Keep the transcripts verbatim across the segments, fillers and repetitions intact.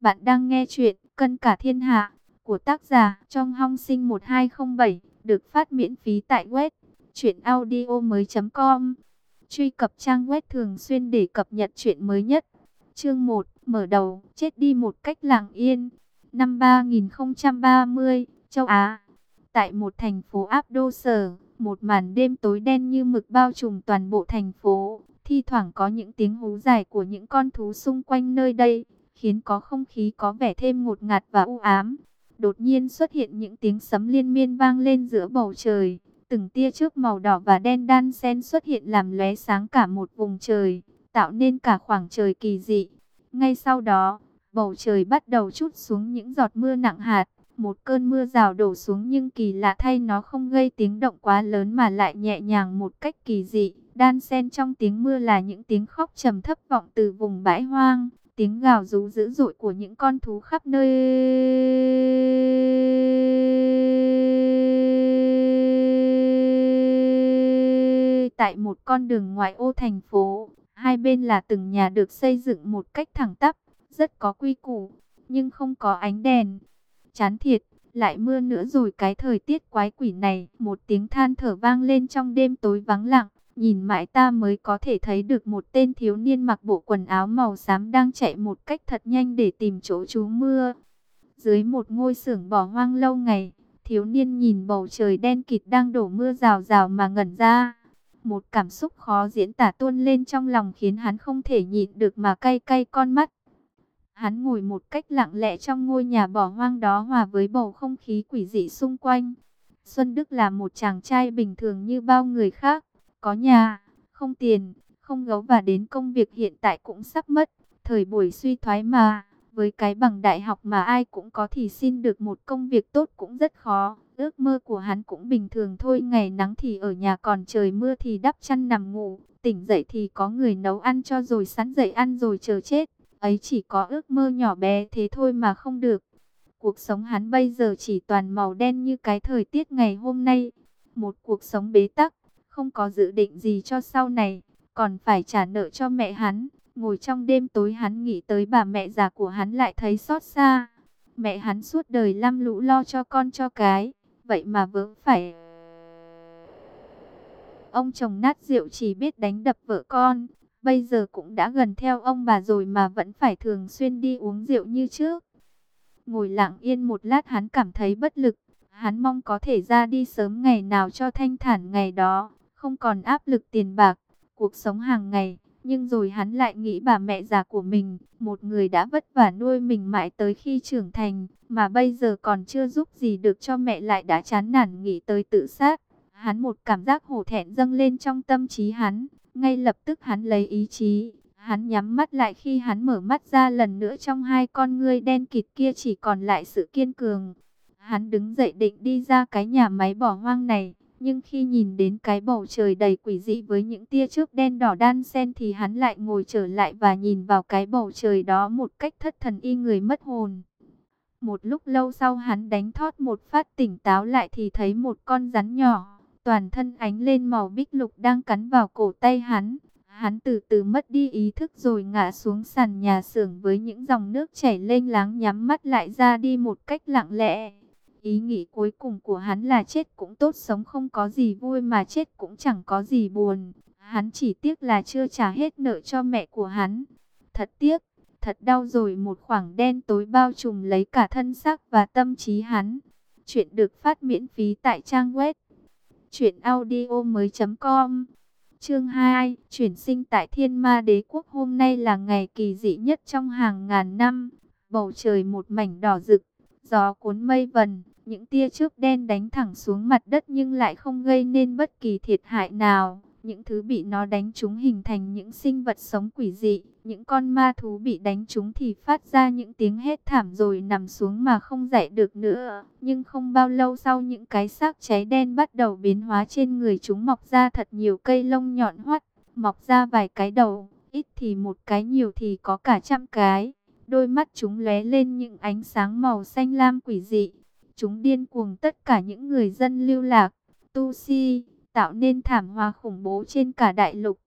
Bạn đang nghe chuyện Cân Cả Thiên Hạ của tác giả Trong Hong Sinh một hai không bảy, được phát miễn phí tại web truyện audio mới chấm com. Truy cập trang web thường xuyên để cập nhật chuyện mới nhất. Chương một, mở đầu, chết đi một cách lặng yên. Năm ba nghìn không trăm ba mươi, châu Á. Tại một thành phố áp đô sở, một màn đêm tối đen như mực bao trùm toàn bộ thành phố. Thi thoảng có những tiếng hú dài của những con thú xung quanh nơi đây, khiến có không khí có vẻ thêm ngột ngạt và u ám. Đột nhiên xuất hiện những tiếng sấm liên miên vang lên giữa bầu trời. Từng tia chớp màu đỏ và đen đan xen xuất hiện làm lóe sáng cả một vùng trời, tạo nên cả khoảng trời kỳ dị. Ngay sau đó, bầu trời bắt đầu trút xuống những giọt mưa nặng hạt. Một cơn mưa rào đổ xuống nhưng kỳ lạ thay nó không gây tiếng động quá lớn mà lại nhẹ nhàng một cách kỳ dị. Đan xen trong tiếng mưa là những tiếng khóc trầm thấp vọng từ vùng bãi hoang, tiếng gào rú dữ dội của những con thú khắp nơi. Tại một con đường ngoại ô thành phố, hai bên là từng nhà được xây dựng một cách thẳng tắp, rất có quy củ, nhưng không có ánh đèn. Chán thiệt, lại mưa nữa rồi cái thời tiết quái quỷ này. Một tiếng than thở vang lên trong đêm tối vắng lặng. Nhìn mãi ta mới có thể thấy được một tên thiếu niên mặc bộ quần áo màu xám đang chạy một cách thật nhanh để tìm chỗ trú mưa. Dưới một ngôi xưởng bỏ hoang lâu ngày, thiếu niên nhìn bầu trời đen kịt đang đổ mưa rào rào mà ngẩn ra. Một cảm xúc khó diễn tả tuôn lên trong lòng khiến hắn không thể nhịn được mà cay cay con mắt. Hắn ngồi một cách lặng lẽ trong ngôi nhà bỏ hoang đó hòa với bầu không khí quỷ dị xung quanh. Xuân Đức là một chàng trai bình thường như bao người khác. Có nhà, không tiền, không gấu và đến công việc hiện tại cũng sắp mất. Thời buổi suy thoái mà, với cái bằng đại học mà ai cũng có thì xin được một công việc tốt cũng rất khó. Ước mơ của hắn cũng bình thường thôi, ngày nắng thì ở nhà, còn trời mưa thì đắp chăn nằm ngủ. Tỉnh dậy thì có người nấu ăn cho rồi sẵn dậy ăn rồi chờ chết. Ấy chỉ có ước mơ nhỏ bé thế thôi mà không được. Cuộc sống hắn bây giờ chỉ toàn màu đen như cái thời tiết ngày hôm nay. Một cuộc sống bế tắc, không có dự định gì cho sau này, còn phải trả nợ cho mẹ hắn. Ngồi trong đêm tối hắn nghĩ tới bà mẹ già của hắn lại thấy xót xa. Mẹ hắn suốt đời lam lũ lo cho con cho cái, vậy mà vớ phải ông chồng nát rượu chỉ biết đánh đập vợ con. Bây giờ cũng đã gần theo ông bà rồi mà vẫn phải thường xuyên đi uống rượu như trước. Ngồi lặng yên một lát hắn cảm thấy bất lực. Hắn mong có thể ra đi sớm ngày nào cho thanh thản ngày đó, không còn áp lực tiền bạc, cuộc sống hàng ngày. Nhưng rồi hắn lại nghĩ bà mẹ già của mình, một người đã vất vả nuôi mình mãi tới khi trưởng thành, mà bây giờ còn chưa giúp gì được cho mẹ lại đã chán nản nghĩ tới tự sát. Hắn một cảm giác hổ thẹn dâng lên trong tâm trí hắn. Ngay lập tức hắn lấy ý chí, hắn nhắm mắt lại. Khi hắn mở mắt ra lần nữa, trong hai con ngươi đen kịt kia chỉ còn lại sự kiên cường. Hắn đứng dậy định đi ra cái nhà máy bỏ hoang này, nhưng khi nhìn đến cái bầu trời đầy quỷ dị với những tia chớp đen đỏ đan xen thì hắn lại ngồi trở lại và nhìn vào cái bầu trời đó một cách thất thần y người mất hồn. Một lúc lâu sau hắn đánh thót một phát tỉnh táo lại thì thấy một con rắn nhỏ, toàn thân ánh lên màu bích lục đang cắn vào cổ tay hắn. Hắn từ từ mất đi ý thức rồi ngã xuống sàn nhà xưởng với những dòng nước chảy lênh láng, nhắm mắt lại ra đi một cách lặng lẽ. Ý nghĩ cuối cùng của hắn là chết cũng tốt, sống không có gì vui mà chết cũng chẳng có gì buồn. Hắn chỉ tiếc là chưa trả hết nợ cho mẹ của hắn. Thật tiếc, thật đau. Rồi một khoảng đen tối bao trùm lấy cả thân xác và tâm trí hắn. Chuyện được phát miễn phí tại trang web truyện audio mới chấm com. Chương hai, chuyển sinh tại Thiên Ma Đế Quốc. Hôm nay là ngày kỳ dị nhất trong hàng ngàn năm. Bầu trời một mảnh đỏ rực, gió cuốn mây vần, những tia chớp đen đánh thẳng xuống mặt đất nhưng lại không gây nên bất kỳ thiệt hại nào. Những thứ bị nó đánh trúng hình thành những sinh vật sống quỷ dị. Những con ma thú bị đánh trúng thì phát ra những tiếng hét thảm rồi nằm xuống mà không dậy được nữa. Nhưng không bao lâu sau, những cái xác cháy đen bắt đầu biến hóa, trên người chúng mọc ra thật nhiều cây lông nhọn hoắt, mọc ra vài cái đầu, ít thì một cái, nhiều thì có cả trăm cái. Đôi mắt chúng lóe lên những ánh sáng màu xanh lam quỷ dị. Chúng điên cuồng tất cả những người dân lưu lạc, tu si, tạo nên thảm họa khủng bố trên cả đại lục.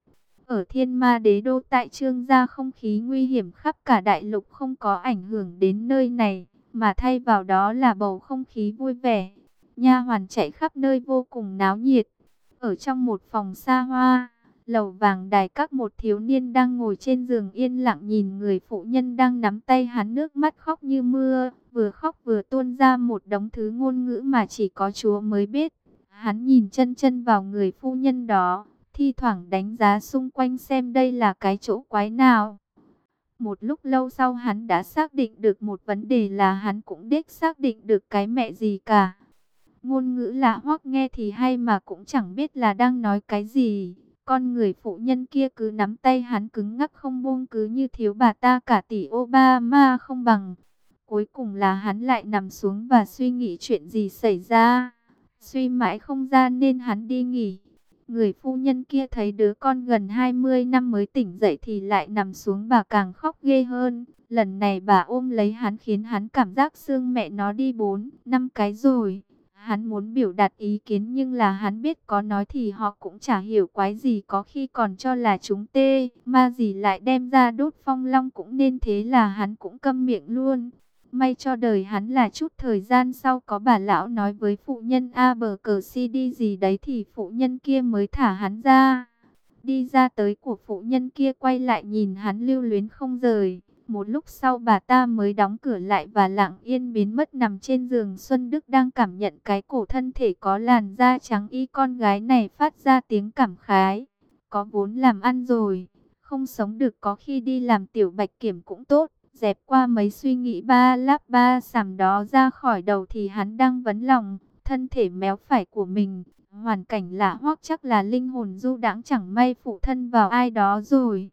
Ở Thiên Ma Đế Đô tại Trương gia không khí nguy hiểm khắp cả đại lục không có ảnh hưởng đến nơi này, mà thay vào đó là bầu không khí vui vẻ. Nha hoàn chạy khắp nơi vô cùng náo nhiệt. Ở trong một phòng xa hoa, lầu vàng đài các, một thiếu niên đang ngồi trên giường yên lặng nhìn người phụ nhân đang nắm tay hắn, nước mắt khóc như mưa, vừa khóc vừa tuôn ra một đống thứ ngôn ngữ mà chỉ có Chúa mới biết. Hắn nhìn chân chân vào người phu nhân đó, thi thoảng đánh giá xung quanh xem đây là cái chỗ quái nào. Một lúc lâu sau hắn đã xác định được một vấn đề, là hắn cũng đích xác định được cái mẹ gì cả. Ngôn ngữ lạ hoắc nghe thì hay mà cũng chẳng biết là đang nói cái gì. Con người phụ nhân kia cứ nắm tay hắn cứng ngắc không buông, cứ như thiếu bà ta cả tỷ Obama không bằng. Cuối cùng là hắn lại nằm xuống và suy nghĩ chuyện gì xảy ra. Suy mãi không ra nên hắn đi nghỉ. Người phu nhân kia thấy đứa con gần hai mươi năm mới tỉnh dậy thì lại nằm xuống, bà càng khóc ghê hơn. Lần này bà ôm lấy hắn khiến hắn cảm giác xương mẹ nó đi bốn, năm cái rồi. Hắn muốn biểu đạt ý kiến nhưng là hắn biết có nói thì họ cũng chả hiểu quái gì, có khi còn cho là chúng tê ma gì lại đem ra đốt phong long cũng nên, thế là hắn cũng câm miệng luôn. May cho đời hắn là chút thời gian sau có bà lão nói với phụ nhân A bờ cờ si đi gì đấy thì phụ nhân kia mới thả hắn ra. Đi ra tới của phụ nhân kia quay lại nhìn hắn lưu luyến không rời. Một lúc sau bà ta mới đóng cửa lại và lặng yên biến mất. Nằm trên giường, Xuân Đức đang cảm nhận cái cổ thân thể có làn da trắng y con gái này phát ra tiếng cảm khái. Có vốn làm ăn rồi, không sống được có khi đi làm tiểu bạch kiểm cũng tốt. Dẹp qua mấy suy nghĩ ba láp ba xàm đó ra khỏi đầu thì hắn đang vấn lòng thân thể méo phải của mình. Hoàn cảnh lạ hoắc, chắc là linh hồn du đãng chẳng may phụ thân vào ai đó rồi.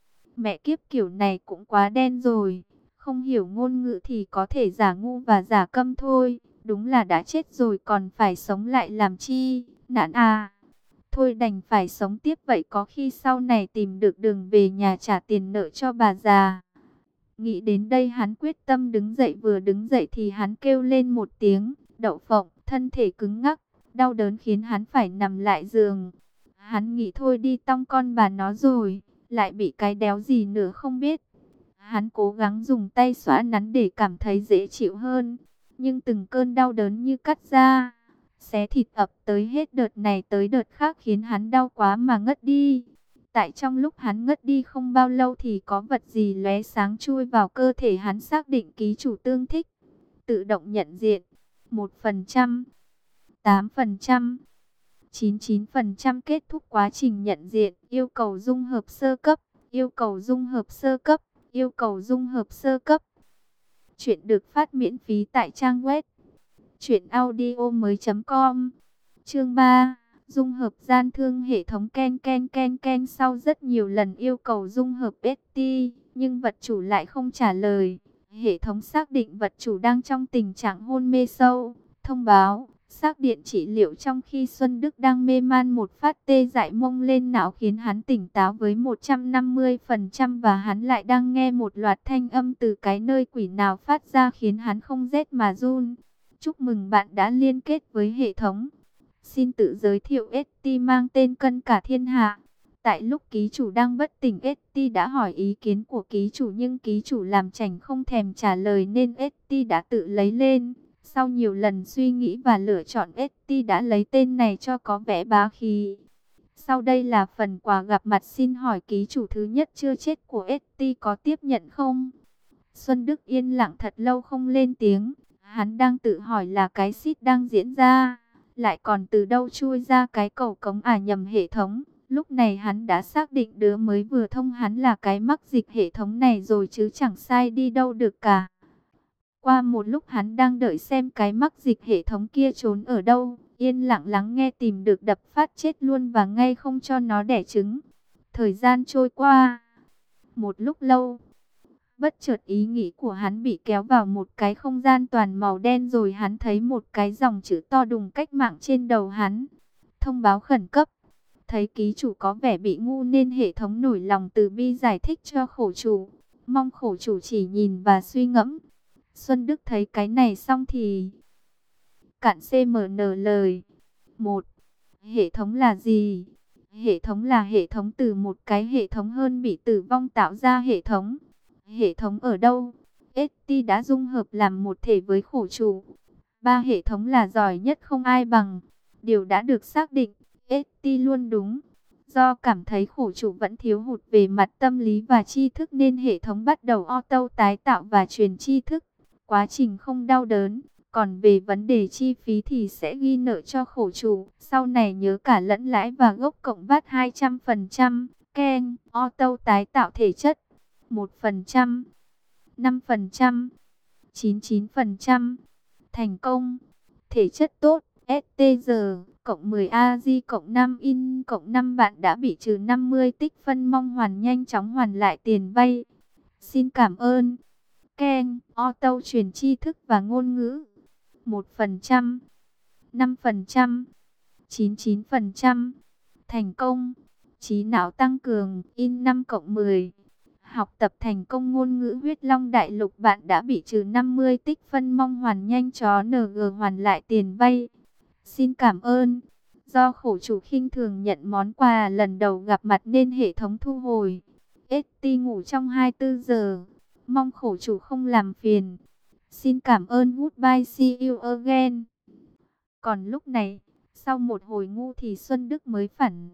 Mẹ kiếp, kiểu này cũng quá đen rồi. Không hiểu ngôn ngữ thì có thể giả ngu và giả câm thôi. Đúng là đã chết rồi còn phải sống lại làm chi, nạn à. Thôi đành phải sống tiếp vậy, có khi sau này tìm được đường về nhà trả tiền nợ cho bà già. Nghĩ đến đây hắn quyết tâm đứng dậy, vừa đứng dậy thì hắn kêu lên một tiếng, đậu phộng, thân thể cứng ngắc, đau đớn khiến hắn phải nằm lại giường. Hắn nghĩ thôi đi tong con bà nó rồi, lại bị cái đéo gì nữa không biết. Hắn cố gắng dùng tay xóa nắn để cảm thấy dễ chịu hơn, nhưng từng cơn đau đớn như cắt da, xé thịt ập tới hết đợt này tới đợt khác khiến hắn đau quá mà ngất đi. Tại trong lúc hắn ngất đi không bao lâu thì có vật gì lóe sáng chui vào cơ thể hắn, xác định ký chủ tương thích. Tự động nhận diện. một phần trăm, tám phần trăm, chín mươi chín phần trăm kết thúc quá trình nhận diện. Yêu cầu dung hợp sơ cấp. Yêu cầu dung hợp sơ cấp. Yêu cầu dung hợp sơ cấp. Chuyện được phát miễn phí tại trang web truyện audio mới chấm com. Chương ba. Dung hợp gian thương hệ thống. Ken ken ken ken. Sau rất nhiều lần yêu cầu dung hợp ét tê, nhưng vật chủ lại không trả lời. Hệ thống xác định vật chủ đang trong tình trạng hôn mê sâu. Thông báo, xác điện trị liệu trong khi Xuân Đức đang mê man, một phát tê dại mông lên não khiến hắn tỉnh táo với một trăm năm mươi phần trăm và hắn lại đang nghe một loạt thanh âm từ cái nơi quỷ nào phát ra khiến hắn không rét mà run. Chúc mừng bạn đã liên kết với hệ thống. Xin tự giới thiệu, ét tê mang tên Cân Cả Thiên Hạ. Tại lúc ký chủ đang bất tỉnh, ét tê đã hỏi ý kiến của ký chủ nhưng ký chủ làm chảnh không thèm trả lời nên ét tê đã tự lấy lên. Sau nhiều lần suy nghĩ và lựa chọn, ét tê đã lấy tên này cho có vẻ bá khí. Sau đây là phần quà gặp mặt, xin hỏi ký chủ thứ nhất chưa chết của ét tê có tiếp nhận không? Xuân Đức yên lặng thật lâu không lên tiếng. Hắn đang tự hỏi là cái xít đang diễn ra, lại còn từ đâu chui ra cái cầu cống à nhầm hệ thống. Lúc này hắn đã xác định đứa mới vừa thông hắn là cái mắc dịch hệ thống này rồi chứ chẳng sai đi đâu được cả. Qua một lúc hắn đang đợi xem cái mắc dịch hệ thống kia trốn ở đâu, yên lặng lắng nghe tìm được đập phát chết luôn và ngay không cho nó đẻ trứng. Thời gian trôi qua một lúc lâu, bất chợt ý nghĩ của hắn bị kéo vào một cái không gian toàn màu đen rồi hắn thấy một cái dòng chữ to đùng cách mạng trên đầu hắn. Thông báo khẩn cấp. Thấy ký chủ có vẻ bị ngu nên hệ thống nổi lòng từ bi giải thích cho khổ chủ. Mong khổ chủ chỉ nhìn và suy ngẫm. Xuân Đức thấy cái này xong thì cạn xê em en lời. Một. Hệ thống là gì? Hệ thống là hệ thống từ một cái hệ thống hơn bị tử vong tạo ra hệ thống. Hệ thống ở đâu? ét tê đã dung hợp làm một thể với khổ chủ. Ba hệ thống là giỏi nhất không ai bằng. Điều đã được xác định, ét tê luôn đúng. Do cảm thấy khổ chủ vẫn thiếu hụt về mặt tâm lý và tri thức nên hệ thống bắt đầu auto tái tạo và truyền tri thức. Quá trình không đau đớn. Còn về vấn đề chi phí thì sẽ ghi nợ cho khổ chủ. Sau này nhớ cả lẫn lãi và gốc cộng vát hai trăm phần trăm. Ken, auto tái tạo thể chất. một phần trăm, năm phần trăm, chín mươi chín phần trăm. Thành công. Thể chất tốt. ét tê giê cộng mười a giê cộng năm in cộng năm bạn đã bị trừ năm mươi tích phân, mong hoàn nhanh chóng hoàn lại tiền vay. Xin cảm ơn. Ken, auto truyền tri thức và ngôn ngữ. một phần trăm, năm phần trăm, chín mươi chín phần trăm. Thành công. Trí não tăng cường, in năm cộng mười. Học tập thành công ngôn ngữ huyết long đại lục, bạn đã bị trừ năm mươi tích phân, mong hoàn nhanh chó en giê hoàn lại tiền vay. Xin cảm ơn. Do khổ chủ khinh thường nhận món quà lần đầu gặp mặt nên hệ thống thu hồi. ét tê ngủ trong hai mươi tư giờ. Mong khổ chủ không làm phiền. Xin cảm ơn, goodbye, see you again. Còn lúc này, sau một hồi ngu thì Xuân Đức mới phản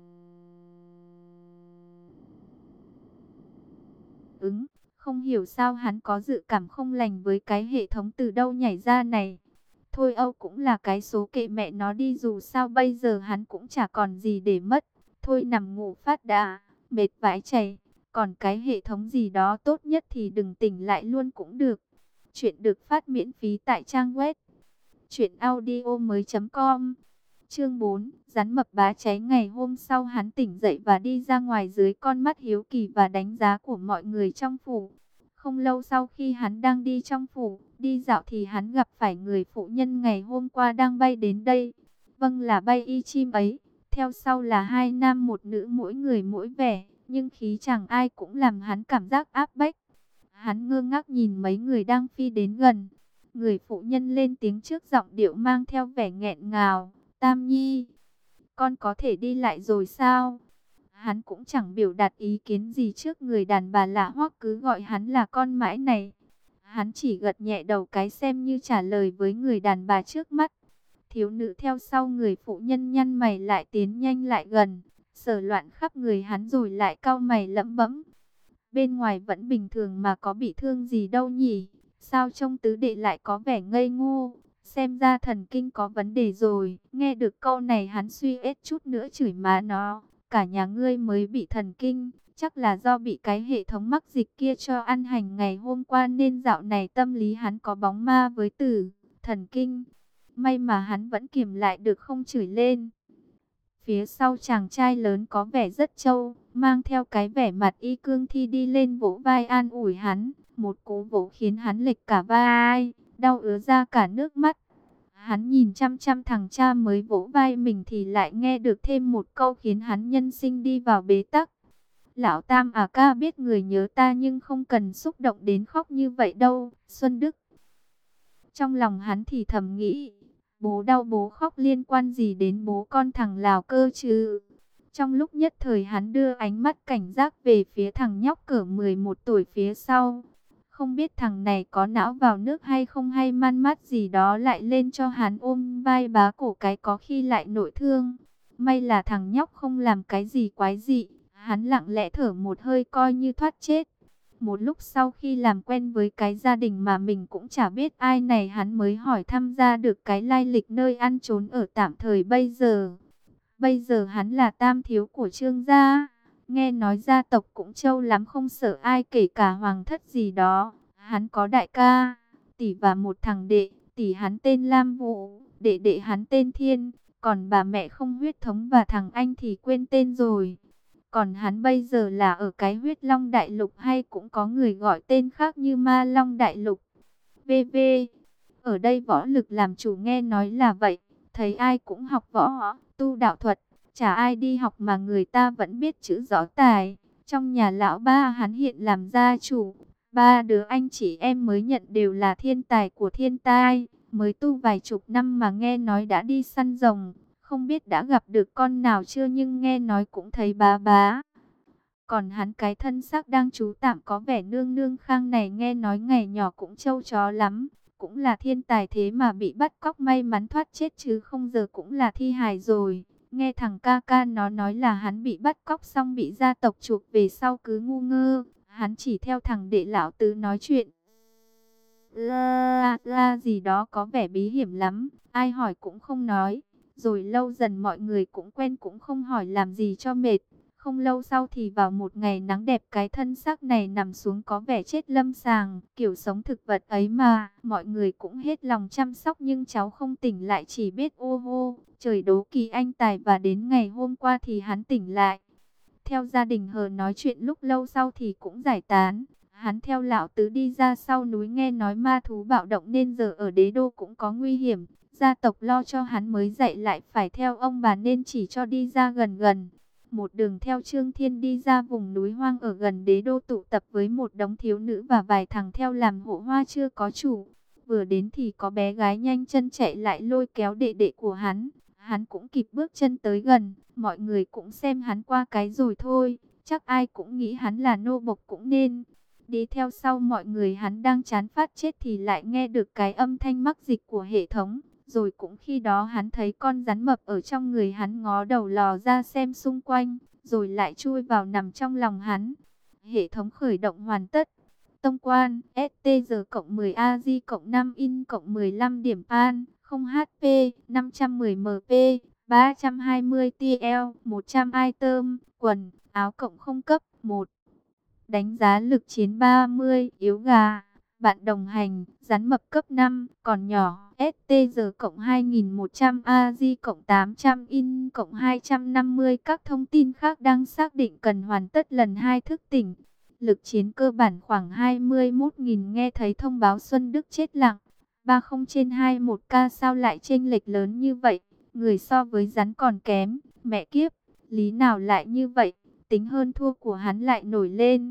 ứng. Không hiểu sao hắn có dự cảm không lành với cái hệ thống từ đâu nhảy ra này. Thôi Âu cũng là cái số, kệ mẹ nó đi, dù sao bây giờ hắn cũng chả còn gì để mất. Thôi nằm ngủ phát đã, mệt vãi chảy. Còn cái hệ thống gì đó tốt nhất thì đừng tỉnh lại luôn cũng được. Chuyện được phát miễn phí tại trang web truyện audio mới chấm com. Chương bốn, rắn mập bá cháy. Ngày hôm sau hắn tỉnh dậy và đi ra ngoài dưới con mắt hiếu kỳ và đánh giá của mọi người trong phủ. Không lâu sau khi hắn đang đi trong phủ, đi dạo thì hắn gặp phải người phụ nhân ngày hôm qua đang bay đến đây. Vâng, là bay y chim ấy. Theo sau là hai nam một nữ, mỗi người mỗi vẻ, nhưng khí chẳng ai cũng làm hắn cảm giác áp bách. Hắn ngơ ngác nhìn mấy người đang phi đến gần. Người phụ nhân lên tiếng trước, giọng điệu mang theo vẻ nghẹn ngào. Tam Nhi, con có thể đi lại rồi sao? Hắn cũng chẳng biểu đạt ý kiến gì trước người đàn bà lạ hoắc cứ gọi hắn là con mãi này. Hắn chỉ gật nhẹ đầu cái xem như trả lời với người đàn bà trước mắt. Thiếu nữ theo sau người phụ nhân nhăn mày lại tiến nhanh lại gần, sờ loạn khắp người hắn rồi lại cau mày lẩm bẩm. Bên ngoài vẫn bình thường mà, có bị thương gì đâu nhỉ? Sao trông tứ đệ lại có vẻ ngây ngô? Xem ra thần kinh có vấn đề rồi. Nghe được câu này hắn suy ết chút nữa chửi má nó. Cả nhà ngươi mới bị thần kinh. Chắc là do bị cái hệ thống mắc dịch kia cho ăn hành ngày hôm qua nên dạo này tâm lý hắn có bóng ma với từ thần kinh. May mà hắn vẫn kiềm lại được không chửi lên. Phía sau chàng trai lớn có vẻ rất trâu, mang theo cái vẻ mặt y cương thi đi lên vỗ vai an ủi hắn. Một cú vỗ khiến hắn lệch cả vai, đau ứa ra cả nước mắt. Hắn nhìn chăm chăm thằng cha mới vỗ vai mình thì lại nghe được thêm một câu khiến hắn nhân sinh đi vào bế tắc. Lão Tam à ca, biết người nhớ ta nhưng không cần xúc động đến khóc như vậy đâu, Xuân Đức. Trong lòng hắn thì thầm nghĩ, bố đau bố khóc liên quan gì đến bố con thằng Lào cơ chứ? Trong lúc nhất thời hắn đưa ánh mắt cảnh giác về phía thằng nhóc cỡ mười một tuổi phía sau. Không biết thằng này có não vào nước hay không, hay man mát gì đó lại lên cho hắn ôm vai bá cổ cái có khi lại nội thương. May là thằng nhóc không làm cái gì quái dị. Hắn lặng lẽ thở một hơi coi như thoát chết. Một lúc sau khi làm quen với cái gia đình mà mình cũng chả biết ai này, hắn mới hỏi thăm ra được cái lai lịch nơi ăn trốn ở tạm thời bây giờ. Bây giờ hắn là tam thiếu của Trương gia. Nghe nói gia tộc cũng trâu lắm, không sợ ai kể cả hoàng thất gì đó. Hắn có đại ca, tỷ và một thằng đệ. Tỷ hắn tên Lam Vũ, đệ đệ hắn tên Thiên. Còn bà mẹ không huyết thống và thằng anh thì quên tên rồi. Còn hắn bây giờ là ở cái huyết long đại lục, hay cũng có người gọi tên khác như ma long đại lục. vê vê. Ở đây võ lực làm chủ, nghe nói là vậy. Thấy ai cũng học võ, tu đạo thuật. Chả ai đi học mà người ta vẫn biết chữ rõ tài. Trong nhà lão ba hắn hiện làm gia chủ. Ba đứa anh chị em mới nhận đều là thiên tài của thiên tai. Mới tu vài chục năm mà nghe nói đã đi săn rồng. Không biết đã gặp được con nào chưa nhưng nghe nói cũng thấy bá bá. Còn hắn cái thân xác đang trú tạm có vẻ nương nương khang này nghe nói ngày nhỏ cũng trâu chó lắm. Cũng là thiên tài thế mà bị bắt cóc may mắn thoát chết chứ không giờ cũng là thi hài rồi. Nghe thằng ca ca nó nói là hắn bị bắt cóc xong bị gia tộc chuộc về sau cứ ngu ngơ. Hắn chỉ theo thằng đệ lão tứ nói chuyện. La la gì đó có vẻ bí hiểm lắm. Ai hỏi cũng không nói. Rồi lâu dần mọi người cũng quen cũng không hỏi làm gì cho mệt. Không lâu sau thì vào một ngày nắng đẹp cái thân xác này nằm xuống có vẻ chết lâm sàng. Kiểu sống thực vật ấy mà, mọi người cũng hết lòng chăm sóc nhưng cháu không tỉnh lại chỉ biết ô hô. Trời đố kỳ anh tài và đến ngày hôm qua thì hắn tỉnh lại. Theo gia đình hờ nói chuyện lúc lâu sau thì cũng giải tán. Hắn theo lão tứ đi ra sau núi nghe nói ma thú bạo động nên giờ ở đế đô cũng có nguy hiểm. Gia tộc lo cho hắn mới dậy lại phải theo ông bà nên chỉ cho đi ra gần gần. Một đường theo Trương Thiên đi ra vùng núi hoang ở gần đế đô tụ tập với một đống thiếu nữ và vài thằng theo làm hộ hoa chưa có chủ. Vừa đến thì có bé gái nhanh chân chạy lại lôi kéo đệ đệ của hắn. Hắn cũng kịp bước chân tới gần, mọi người cũng xem hắn qua cái rồi thôi. Chắc ai cũng nghĩ hắn là nô bộc cũng nên. Đi theo sau mọi người hắn đang chán phát chết thì lại nghe được cái âm thanh mắc dịch của hệ thống. Rồi cũng khi đó hắn thấy con rắn mập ở trong người hắn ngó đầu lò ra xem xung quanh, rồi lại chui vào nằm trong lòng hắn. Hệ thống khởi động hoàn tất. Tông quan ét tê giê cộng mười a giê cộng năm in cộng mười lăm điểm pan, không hát pê, năm trăm mười em pê, ba trăm hai mươi tê lờ, một trăm item, quần, áo cộng không cấp, một. Đánh giá lực chiến ba mươi, yếu gà. Bạn đồng hành, rắn mập cấp năm, còn nhỏ, ét tê giê cộng hai nghìn một trăm a giê cộng tám trăm in cộng hai trăm năm mươi. Các thông tin khác đang xác định cần hoàn tất lần hai thức tỉnh. Lực chiến cơ bản khoảng hai mươi mốt nghìn. Nghe thấy thông báo Xuân Đức chết lặng. ba mươi trên hai mươi mốt ca sao lại chênh lệch lớn như vậy? Người so với rắn còn kém. Mẹ kiếp, lý nào lại như vậy? Tính hơn thua của hắn lại nổi lên.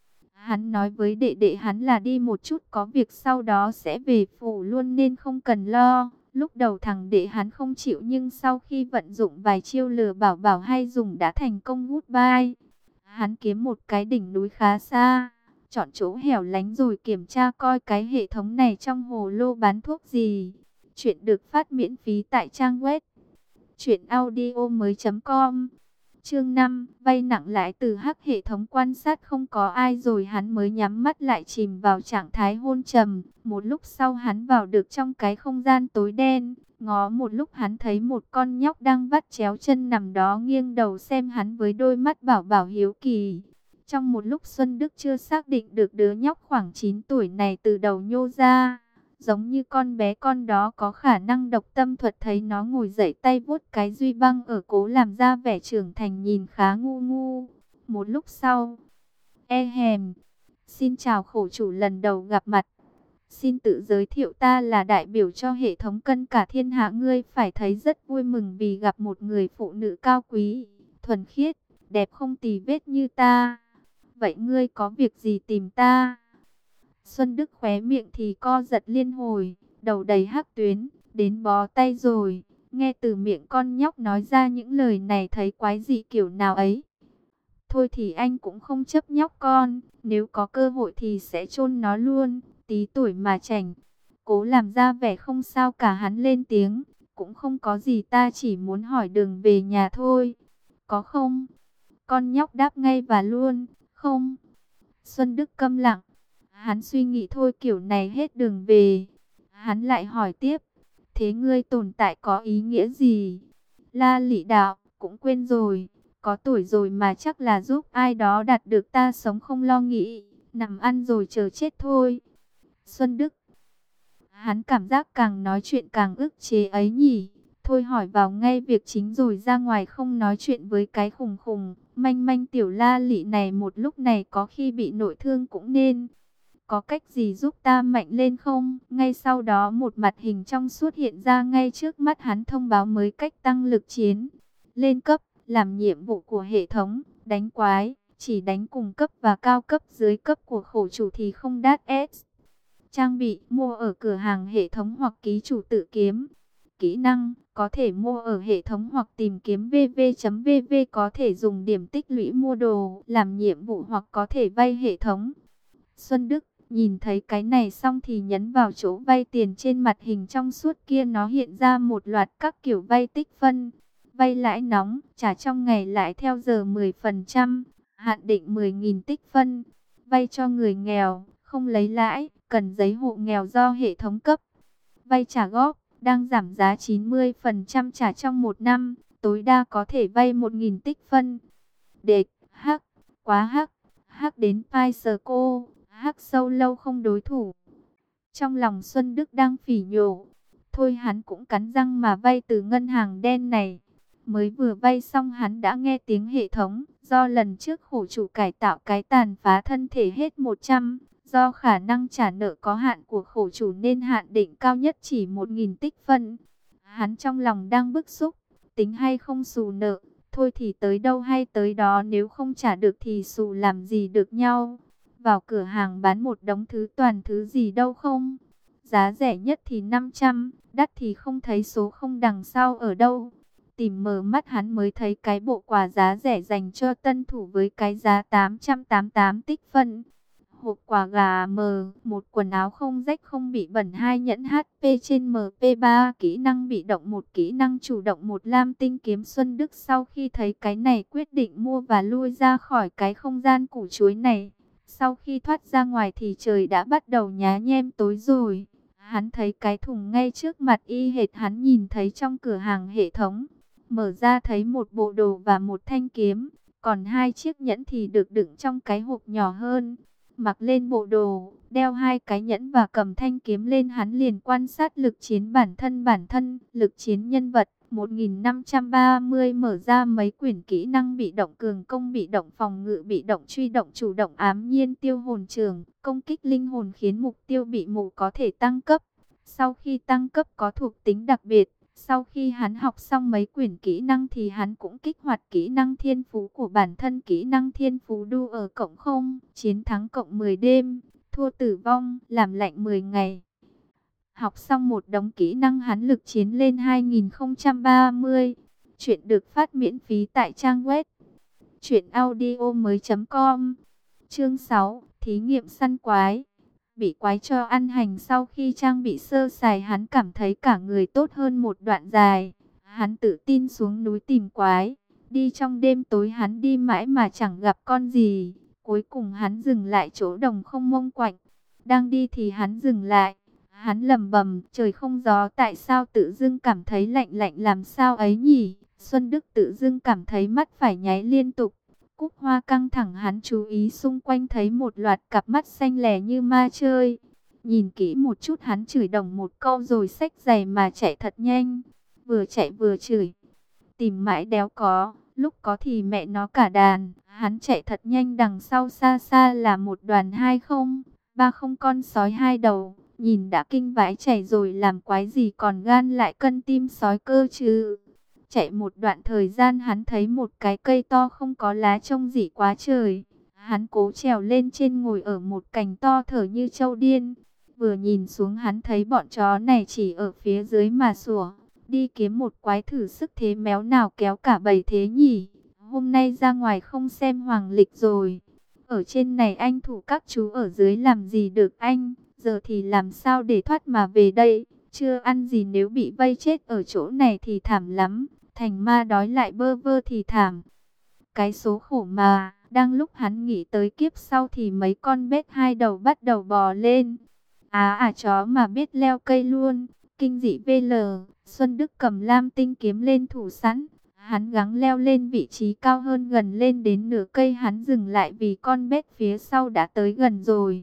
Hắn nói với đệ đệ hắn là đi một chút có việc sau đó sẽ về phủ luôn nên không cần lo. Lúc đầu thằng đệ hắn không chịu nhưng sau khi vận dụng vài chiêu lừa bảo bảo hay dùng đã thành công goodbye. Hắn kiếm một cái đỉnh núi khá xa, chọn chỗ hẻo lánh rồi kiểm tra coi cái hệ thống này trong hồ lô bán thuốc gì. Chuyện được phát miễn phí tại trang web truyện audio mới chấm com. Chương năm, vay nặng lãi từ hắc hệ thống quan sát không có ai rồi hắn mới nhắm mắt lại chìm vào trạng thái hôn trầm. Một lúc sau hắn vào được trong cái không gian tối đen, ngó một lúc hắn thấy một con nhóc đang vắt chéo chân nằm đó nghiêng đầu xem hắn với đôi mắt bảo bảo hiếu kỳ. Trong một lúc Xuân Đức chưa xác định được đứa nhóc khoảng chín tuổi này từ đầu nhô ra. Giống như con bé con đó có khả năng độc tâm thuật, thấy nó ngồi dậy tay vuốt cái duy băng ở cố làm ra vẻ trưởng thành nhìn khá ngu ngu. Một lúc sau, e hèm, xin chào khổ chủ lần đầu gặp mặt. Xin tự giới thiệu ta là đại biểu cho hệ thống cân cả thiên hạ, ngươi phải thấy rất vui mừng vì gặp một người phụ nữ cao quý, thuần khiết, đẹp không tì vết như ta. Vậy ngươi có việc gì tìm ta? Xuân Đức khóe miệng thì co giật liên hồi, đầu đầy hắc tuyến, đến bó tay rồi. Nghe từ miệng con nhóc nói ra những lời này thấy quái dị kiểu nào ấy. Thôi thì anh cũng không chấp nhóc con, nếu có cơ hội thì sẽ chôn nó luôn, tí tuổi mà chảnh. Cố làm ra vẻ không sao cả hắn lên tiếng, cũng không có gì, ta chỉ muốn hỏi đường về nhà thôi. Có không? Con nhóc đáp ngay và luôn, không. Xuân Đức câm lặng. Hắn suy nghĩ thôi kiểu này hết đường về. Hắn lại hỏi tiếp. Thế ngươi tồn tại có ý nghĩa gì? La Lị đạo, cũng quên rồi. Có tuổi rồi mà chắc là giúp ai đó đạt được ta sống không lo nghĩ. Nằm ăn rồi chờ chết thôi. Xuân Đức. Hắn cảm giác càng nói chuyện càng ức chế ấy nhỉ. Thôi hỏi vào ngay việc chính rồi ra ngoài không nói chuyện với cái khùng khùng. Manh manh tiểu La Lị này một lúc này có khi bị nội thương cũng nên. Có cách gì giúp ta mạnh lên không? Ngay sau đó một mặt hình trong suốt hiện ra ngay trước mắt hắn, thông báo mới cách tăng lực chiến. Lên cấp, làm nhiệm vụ của hệ thống, đánh quái, chỉ đánh cùng cấp và cao cấp, dưới cấp của khổ chủ thì không đắt S. Trang bị mua ở cửa hàng hệ thống hoặc ký chủ tự kiếm. kỹ năng, có thể mua ở hệ thống hoặc tìm kiếm vv.vv, có thể dùng điểm tích lũy mua đồ, làm nhiệm vụ hoặc có thể vay hệ thống. Xuân Đức nhìn thấy cái này xong thì nhấn vào chỗ vay tiền trên mặt hình trong suốt kia, nó hiện ra một loạt các kiểu vay tích phân. Vay lãi nóng, trả trong ngày lãi theo giờ mười phần trăm, hạn định mười nghìn tích phân. Vay cho người nghèo, không lấy lãi, cần giấy hộ nghèo do hệ thống cấp. Vay trả góp, đang giảm giá chín mươi phần trăm, trả trong một năm, tối đa có thể vay một nghìn tích phân. Đệt, hắc, quá hắc, hắc đến Paiserco, hắc sâu lâu không đối thủ. Trong lòng Xuân Đức đang phỉ nhổ, thôi hắn cũng cắn răng mà vay từ ngân hàng đen này. Mới vừa vay xong hắn đã nghe tiếng hệ thống, do lần trước khổ chủ cải tạo cái tàn phá thân thể hết một trăm, do khả năng trả nợ có hạn của khổ chủ nên hạn định cao nhất chỉ một nghìn tích phân. Hắn trong lòng đang bức xúc, tính hay không xù nợ, thôi thì tới đâu hay tới đó, nếu không trả được thì xù làm gì được nhau. Vào cửa hàng bán một đống thứ toàn thứ gì đâu không. Giá rẻ nhất thì năm trăm, đắt thì không thấy số không đằng sau ở đâu. Tìm mờ mắt hắn mới thấy cái bộ quà giá rẻ dành cho tân thủ với cái giá tám trăm tám mươi tám tích phân. Hộp quà gà mờ, một quần áo không rách không bị bẩn, hai nhẫn hát pê trên em pê ba, kỹ năng bị động một, kỹ năng chủ động một, lam tinh kiếm. Xuân Đức sau khi thấy cái này quyết định mua và lui ra khỏi cái không gian củ chuối này. Sau khi thoát ra ngoài thì trời đã bắt đầu nhá nhem tối rồi. Hắn thấy cái thùng ngay trước mặt y hệt hắn nhìn thấy trong cửa hàng hệ thống. Mở ra thấy một bộ đồ và một thanh kiếm, còn hai chiếc nhẫn thì được đựng trong cái hộp nhỏ hơn. Mặc lên bộ đồ, đeo hai cái nhẫn và cầm thanh kiếm lên, hắn liền quan sát lực chiến bản thân bản thân, lực chiến nhân vật một nghìn năm trăm ba mươi, mở ra mấy quyển kỹ năng bị động, cường công, bị động phòng ngự, bị động truy động, chủ động ám nhiên, tiêu hồn trường, công kích linh hồn khiến mục tiêu bị mù có thể tăng cấp. Sau khi tăng cấp có thuộc tính đặc biệt. Sau khi hắn học xong mấy quyển kỹ năng thì hắn cũng kích hoạt kỹ năng thiên phú của bản thân. Kỹ năng thiên phú đu ở cộng không, chiến thắng cộng mười đêm, thua tử vong, làm lạnh mười ngày. Học xong một đống kỹ năng hắn lực chiến lên hai nghìn không trăm ba mươi. Chuyện được phát miễn phí tại trang web truyện audio mới chấm com. Chương sáu, thí nghiệm săn quái. Bị quái cho ăn hành, sau khi trang bị sơ sài hắn cảm thấy cả người tốt hơn một đoạn dài. Hắn tự tin xuống núi tìm quái. Đi trong đêm tối hắn đi mãi mà chẳng gặp con gì. Cuối cùng hắn dừng lại chỗ đồng không mông quạnh. Đang đi thì hắn dừng lại. Hắn lầm bầm, trời không gió, tại sao tự dưng cảm thấy lạnh lạnh làm sao ấy nhỉ? Xuân Đức tự dưng cảm thấy mắt phải nháy liên tục. Cúc Hoa căng thẳng, hắn chú ý xung quanh thấy một loạt cặp mắt xanh lè như ma chơi. Nhìn kỹ một chút hắn chửi đồng một câu rồi xách giày mà chạy thật nhanh. Vừa chạy vừa chửi. Tìm mãi đéo có, lúc có thì mẹ nó cả đàn. Hắn chạy thật nhanh, đằng sau xa xa là một đoàn hai không, ba không con sói hai đầu. Nhìn đã kinh vãi chảy rồi, làm quái gì còn gan lại cân tim sói cơ chứ. Chạy một đoạn thời gian hắn thấy một cái cây to không có lá trông dị quá trời. Hắn cố trèo lên trên, ngồi ở một cành to thở như trâu điên. Vừa nhìn xuống hắn thấy bọn chó này chỉ ở phía dưới mà sủa. Đi kiếm một quái thử sức thế méo nào kéo cả bầy thế nhỉ. Hôm nay ra ngoài không xem hoàng lịch rồi. Ở trên này anh thủ các chú, ở dưới làm gì được anh. Giờ thì làm sao để thoát mà về đây. Chưa ăn gì, nếu bị vây chết ở chỗ này thì thảm lắm. Thành ma đói lại bơ vơ thì thảm. Cái số khổ mà. Đang lúc hắn nghĩ tới kiếp sau thì mấy con bét hai đầu bắt đầu bò lên. Á à, chó mà biết leo cây luôn. Kinh dị vê lờ. Xuân Đức cầm lam tinh kiếm lên thủ sẵn. Hắn gắng leo lên vị trí cao hơn, gần lên đến nửa cây hắn dừng lại vì con bét phía sau đã tới gần rồi.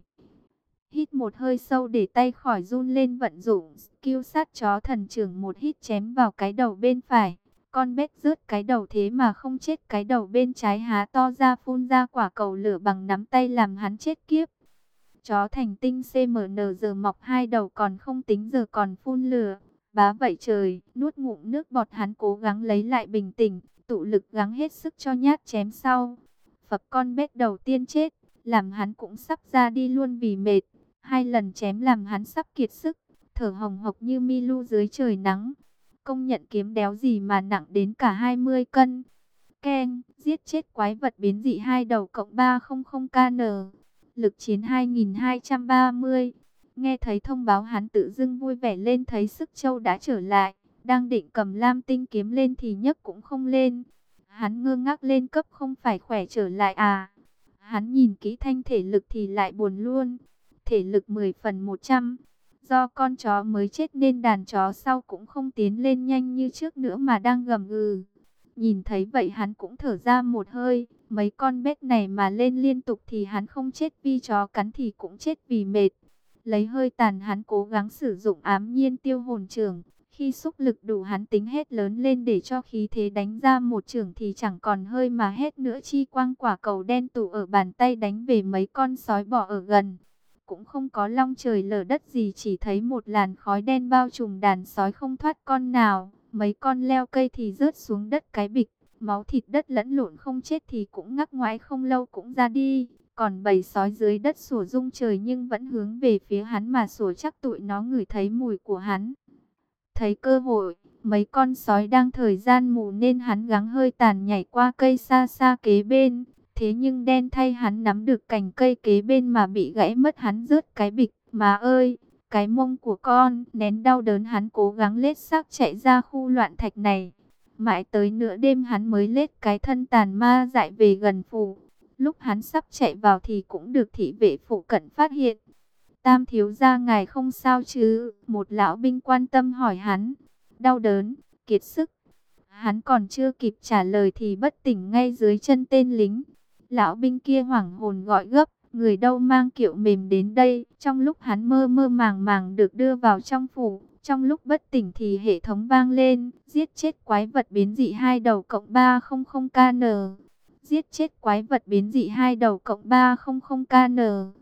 Hít một hơi sâu để tay khỏi run lên, vận dụng skill sát chó thần trưởng, một hít chém vào cái đầu bên phải. Con bét rớt cái đầu thế mà không chết, cái đầu bên trái há to ra phun ra quả cầu lửa bằng nắm tay làm hắn chết kiếp. Chó thành tinh xê em en giờ mọc hai đầu còn không tính, giờ còn phun lửa. Bá vậy trời, nuốt ngụm nước bọt hắn cố gắng lấy lại bình tĩnh, tụ lực gắng hết sức cho nhát chém sau. Phập con bét đầu tiên chết, làm hắn cũng sắp ra đi luôn vì mệt. Hai lần chém làm hắn sắp kiệt sức, thở hồng hộc như Milu dưới trời nắng. Công nhận kiếm đéo gì mà nặng đến cả hai mươi cân. Keng, giết chết quái vật biến dị hai đầu cộng ba trăm k n. Lực chiến hai nghìn hai trăm ba mươi. Nghe thấy thông báo hắn tự dưng vui vẻ lên, thấy sức châu đã trở lại. Đang định cầm lam tinh kiếm lên thì nhấc cũng không lên. Hắn ngơ ngác, lên cấp không phải khỏe trở lại à? Hắn nhìn kỹ thanh thể lực thì lại buồn luôn. Thể lực mười phần một trăm. Do con chó mới chết nên đàn chó sau cũng không tiến lên nhanh như trước nữa mà đang gầm gừ. Nhìn thấy vậy hắn cũng thở ra một hơi. Mấy con bét này mà lên liên tục thì hắn không chết vì chó cắn thì cũng chết vì mệt. Lấy hơi tàn hắn cố gắng sử dụng ám nhiên tiêu hồn chưởng. Khi xúc lực đủ hắn tính hét lớn lên để cho khí thế đánh ra một chưởng thì chẳng còn hơi mà hét nữa, chi quang quả cầu đen tụ ở bàn tay đánh về mấy con sói bò ở gần. Cũng không có long trời lở đất gì, chỉ thấy một làn khói đen bao trùm đàn sói không thoát con nào. Mấy con leo cây thì rớt xuống đất cái bịch, máu thịt đất lẫn lộn, không chết thì cũng ngắc ngoái không lâu cũng ra đi. Còn bầy sói dưới đất sủa rung trời nhưng vẫn hướng về phía hắn mà sủa, chắc tụi nó ngửi thấy mùi của hắn. Thấy cơ hội, mấy con sói đang thời gian mù nên hắn gắng hơi tàn nhảy qua cây xa xa kế bên. Thế nhưng đen thay hắn nắm được cành cây kế bên mà bị gãy mất, hắn rớt cái bịch. Má ơi, cái mông của con, nén đau đớn hắn cố gắng lết xác chạy ra khu loạn thạch này. Mãi tới nửa đêm hắn mới lết cái thân tàn ma dại về gần phủ. Lúc hắn sắp chạy vào thì cũng được thị vệ phụ cận phát hiện. Tam thiếu gia ngài không sao chứ? Một lão binh quan tâm hỏi hắn. Đau đớn, kiệt sức. Hắn còn chưa kịp trả lời thì bất tỉnh ngay dưới chân tên lính. Lão binh kia hoảng hồn gọi gấp. Người đâu mang kiệu mềm đến đây? Trong lúc hắn mơ mơ màng màng được đưa vào trong phủ, trong lúc bất tỉnh thì hệ thống vang lên. Giết chết quái vật biến dị hai đầu cộng ba trăm k n. Giết chết quái vật biến dị hai đầu cộng ba trăm k n.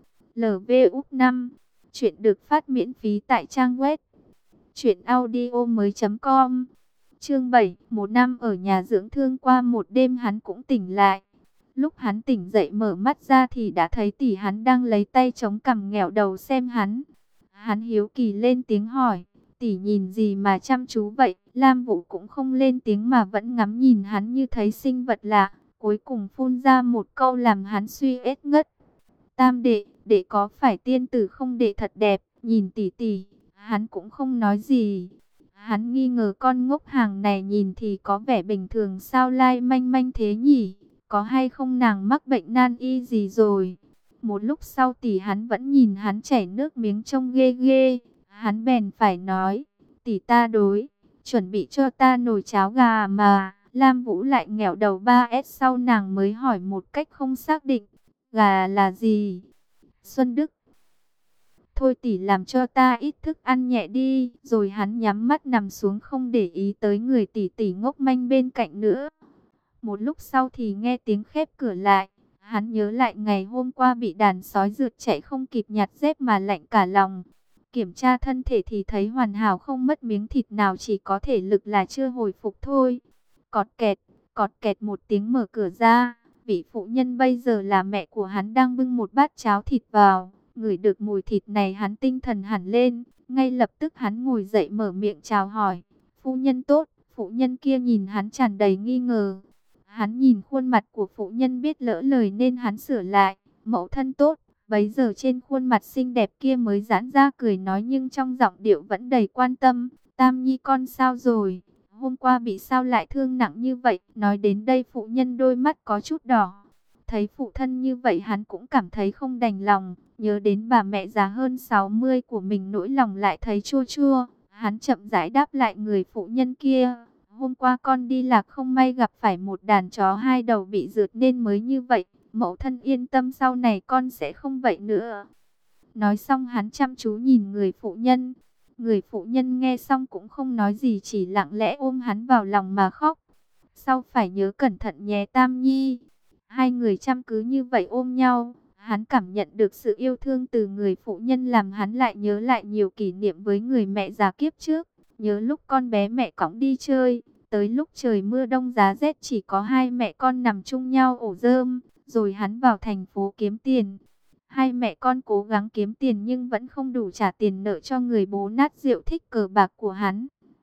lờ vê u năm. Chuyện được phát miễn phí tại trang web truyện audio mới chấm com. Chương bảy. Một năm ở nhà dưỡng thương. Qua một đêm hắn cũng tỉnh lại. Lúc hắn tỉnh dậy mở mắt ra thì đã thấy tỷ hắn đang lấy tay chống cằm nghẹo đầu xem hắn. Hắn hiếu kỳ lên tiếng hỏi, tỷ nhìn gì mà chăm chú vậy? Lam Vũ cũng không lên tiếng mà vẫn ngắm nhìn hắn như thấy sinh vật lạ. Cuối cùng phun ra một câu làm hắn suy ết ngất. Tam đệ, đệ có phải tiên tử không đệ? Thật đẹp, nhìn tỷ tỷ. Hắn cũng không nói gì. Hắn nghi ngờ con ngốc hàng này nhìn thì có vẻ bình thường, sao lai manh manh thế nhỉ? Có hay không nàng mắc bệnh nan y gì rồi? Một lúc sau tỷ hắn vẫn nhìn hắn chảy nước miếng trông ghê ghê. Hắn bèn phải nói, tỷ ta đối, chuẩn bị cho ta nồi cháo gà mà. Lam Vũ lại nghẹo đầu ba s sau nàng mới hỏi một cách không xác định, gà là gì? Xuân Đức. Thôi tỷ làm cho ta ít thức ăn nhẹ đi. Rồi hắn nhắm mắt nằm xuống không để ý tới người tỷ tỷ ngốc manh bên cạnh nữa. Một lúc sau thì nghe tiếng khép cửa lại. Hắn nhớ lại ngày hôm qua bị đàn sói rượt chạy không kịp nhặt dép mà lạnh cả lòng. Kiểm tra thân thể thì thấy hoàn hảo, không mất miếng thịt nào, chỉ có thể lực là chưa hồi phục thôi. Cọt kẹt, cọt kẹt một tiếng mở cửa ra. Vị phụ nhân bây giờ là mẹ của hắn đang bưng một bát cháo thịt vào. Ngửi được mùi thịt này hắn tinh thần hẳn lên. Ngay lập tức hắn ngồi dậy mở miệng chào hỏi. Phu nhân tốt. Phụ nhân kia nhìn hắn tràn đầy nghi ngờ. Hắn nhìn khuôn mặt của phụ nhân biết lỡ lời nên hắn sửa lại. Mẫu thân tốt. Bấy giờ trên khuôn mặt xinh đẹp kia mới giãn ra cười nói, nhưng trong giọng điệu vẫn đầy quan tâm. Tam Nhi con sao rồi? Hôm qua bị sao lại thương nặng như vậy? Nói đến đây phụ nhân đôi mắt có chút đỏ. Thấy phụ thân như vậy hắn cũng cảm thấy không đành lòng. Nhớ đến bà mẹ già hơn sáu mươi của mình, nỗi lòng lại thấy chua chua. Hắn chậm rãi đáp lại người phụ nhân kia. Hôm qua con đi lạc không may gặp phải một đàn chó hai đầu bị rượt nên mới như vậy. Mẫu thân yên tâm, sau này con sẽ không vậy nữa. Nói xong hắn chăm chú nhìn người phụ nhân. Người phụ nhân nghe xong cũng không nói gì, chỉ lặng lẽ ôm hắn vào lòng mà khóc. Sau phải nhớ cẩn thận nhé Tam Nhi. Hai người chăm cứ như vậy ôm nhau. Hắn cảm nhận được sự yêu thương từ người phụ nhân, làm hắn lại nhớ lại nhiều kỷ niệm với người mẹ già kiếp trước. Nhớ lúc con bé mẹ cõng đi chơi, tới lúc trời mưa đông giá rét chỉ có hai mẹ con nằm chung nhau ổ rơm. Rồi hắn vào thành phố kiếm tiền. Hai mẹ con cố gắng kiếm tiền nhưng vẫn không đủ trả tiền nợ cho người bố nát rượu thích cờ bạc của hắn.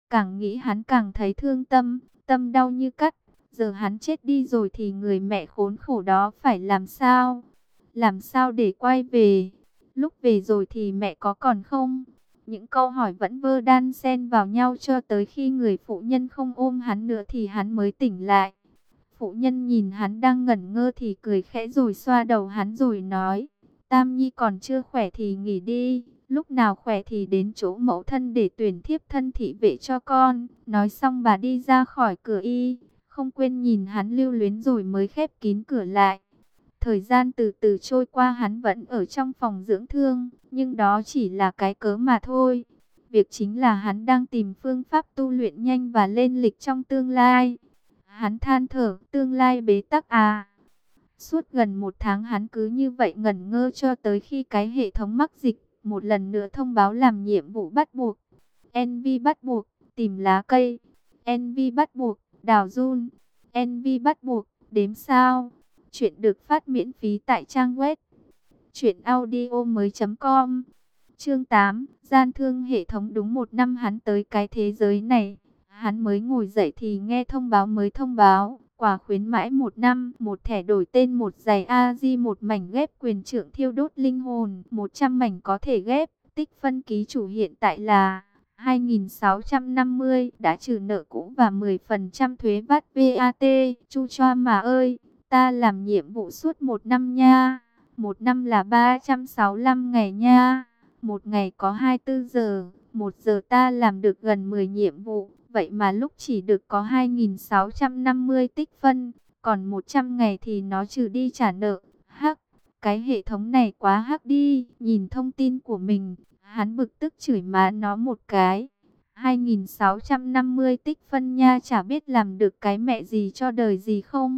Càng nghĩ hắn càng thấy thương tâm, tâm đau như cắt. Giờ hắn chết đi rồi thì người mẹ khốn khổ đó phải làm sao? Làm sao để quay về? Lúc về rồi thì mẹ có còn không? Những câu hỏi vẫn vơ đan xen vào nhau cho tới khi người phụ nhân không ôm hắn nữa thì hắn mới tỉnh lại. Phụ nhân nhìn hắn đang ngẩn ngơ thì cười khẽ rồi xoa đầu hắn rồi nói: Tam Nhi còn chưa khỏe thì nghỉ đi, lúc nào khỏe thì đến chỗ mẫu thân để tuyển thiếp thân thị vệ cho con. Nói xong bà đi ra khỏi cửa y, không quên nhìn hắn lưu luyến rồi mới khép kín cửa lại. Thời gian từ từ trôi qua, hắn vẫn ở trong phòng dưỡng thương, nhưng đó chỉ là cái cớ mà thôi. Việc chính là hắn đang tìm phương pháp tu luyện nhanh và lên lịch trong tương lai. Hắn than thở, tương lai bế tắc à. Suốt gần một tháng hắn cứ như vậy ngẩn ngơ cho tới khi cái hệ thống mắc dịch một lần nữa thông báo làm nhiệm vụ bắt buộc. en vê bắt buộc, tìm lá cây. en vê bắt buộc, đào giun. en vê bắt buộc, đếm sao. Chuyện được phát miễn phí tại trang web truyện audio mới chấm com. Chương tám, gian thương hệ thống. Đúng một năm hắn tới cái thế giới này, hắn mới ngồi dậy thì nghe thông báo mới thông báo. Quà khuyến mãi một năm, một thẻ đổi tên, một giày A-di, một mảnh ghép quyền trượng thiêu đốt linh hồn, một trăm mảnh có thể ghép. Tích phân ký chủ hiện tại là hai nghìn sáu trăm năm mươi, đã trừ nợ cũ và mười phần trăm thuế vát vê a tê. Chu choa mà ơi, ta làm nhiệm vụ suốt một năm nha. Một năm là ba trăm sáu mươi lăm ngày nha. Một ngày có hai mươi tư giờ, một giờ ta làm được gần mười nhiệm vụ. Vậy mà lúc chỉ được có hai nghìn sáu trăm năm mươi tích phân, còn một trăm ngày thì nó trừ đi trả nợ. Hắc, cái hệ thống này quá hắc đi. Nhìn thông tin của mình, hắn bực tức chửi má nó một cái. hai nghìn sáu trăm năm mươi tích phân nha, chả biết làm được cái mẹ gì cho đời gì không.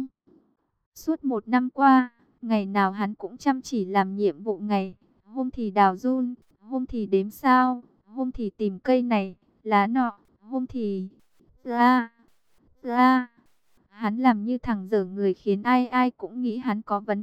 Suốt một năm qua, ngày nào hắn cũng chăm chỉ làm nhiệm vụ ngày. Hôm thì đào giun, hôm thì đếm sao, hôm thì tìm cây này, lá nọ, hôm thì... Ra, ra, hắn làm như thằng dở người khiến ai ai cũng nghĩ hắn có vấn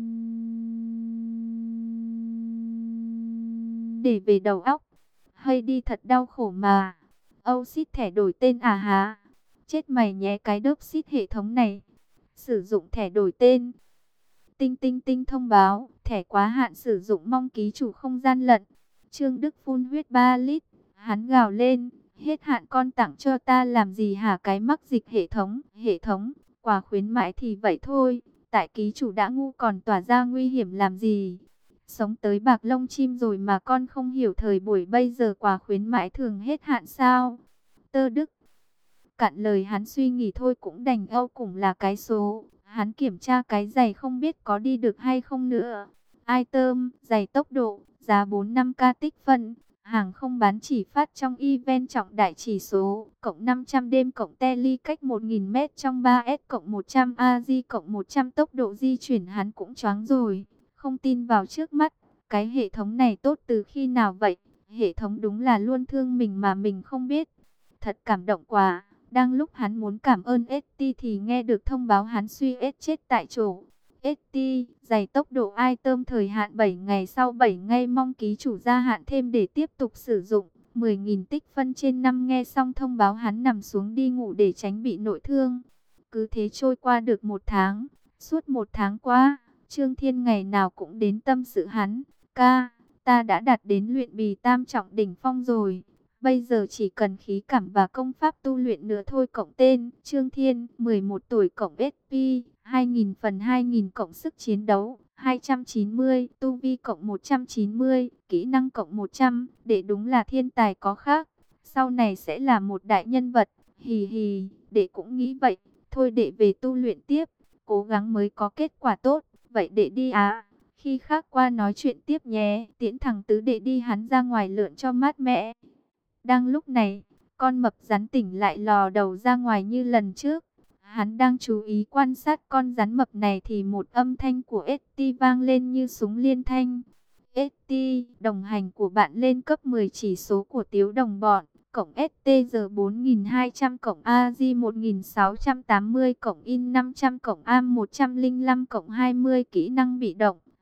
đề về đầu óc. Hay đi thật đau khổ mà. Âu xít thẻ đổi tên à hả? Chết mày nhé cái đớp xít hệ thống này. Sử dụng thẻ đổi tên. Tinh tinh tinh thông báo, thẻ quá hạn sử dụng, mong ký chủ không gian lận. Trương Đức phun huyết ba lít, hắn gào lên, hết hạn con tặng cho ta làm gì hả cái mắc dịch hệ thống, hệ thống, quà khuyến mãi thì vậy thôi, tại ký chủ đã ngu còn tỏa ra nguy hiểm làm gì. Sống tới bạc lông chim rồi mà con không hiểu thời buổi bây giờ quà khuyến mãi thường hết hạn sao? Tơ Đức. Cạn lời hắn suy nghĩ thôi cũng đành, âu cũng là cái số. Hắn kiểm tra cái giày không biết có đi được hay không nữa. Item, giày tốc độ, giá bốn mươi lăm k tích phân. Hàng không bán chỉ phát trong event trọng đại chỉ số. Cộng năm trăm đêm cộng tele cách một nghìn mét trong ba S cộng một trăm a gi cộng một trăm tốc độ di chuyển. Hắn cũng choáng rồi. Không tin vào trước mắt. Cái hệ thống này tốt từ khi nào vậy? Hệ thống đúng là luôn thương mình mà mình không biết. Thật cảm động quá. Đang lúc hắn muốn cảm ơn ét tê thì nghe được thông báo hắn suy ết chết tại chỗ. ét tê, giày tốc độ item thời hạn bảy ngày, sau bảy ngày mong ký chủ gia hạn thêm để tiếp tục sử dụng. mười nghìn tích phân trên năm. Nghe xong thông báo hắn nằm xuống đi ngủ để tránh bị nội thương. Cứ thế trôi qua được một tháng. Suốt một tháng qua, Trương Thiên ngày nào cũng đến tâm sự hắn. Ca, ta đã đạt đến luyện bì tam trọng đỉnh phong rồi. Bây giờ chỉ cần khí cảm và công pháp tu luyện nữa thôi. Cộng tên Trương Thiên, mười một tuổi, cộng ét pê hai nghìn phần hai nghìn, cộng sức chiến đấu hai trăm chín mươi, tu vi cộng một trăm chín mươi, kỹ năng cộng một trăm. Đệ đúng là thiên tài có khác. Sau này sẽ là một đại nhân vật. Hì hì, đệ cũng nghĩ vậy. Thôi đệ về tu luyện tiếp, cố gắng mới có kết quả tốt. Vậy đệ đi à? Khi khác qua nói chuyện tiếp nhé. Tiễn thằng tứ đệ đi, hắn ra ngoài lượn cho mát mẻ. Đang lúc này, con mập rắn tỉnh lại lò đầu ra ngoài như lần trước. Hắn đang chú ý quan sát con rắn mập này thì một âm thanh của ét tê vang lên như súng liên thanh. ét tê, đồng hành của bạn lên cấp mười, chỉ số của Tiếu đồng bọn, cộng ét tê giờ bốn nghìn hai trăm, cộng a gi một nghìn sáu trăm tám mươi, cộng in năm trăm, cộng am một trăm lẻ năm, cộng hai mươi, kỹ năng bị động,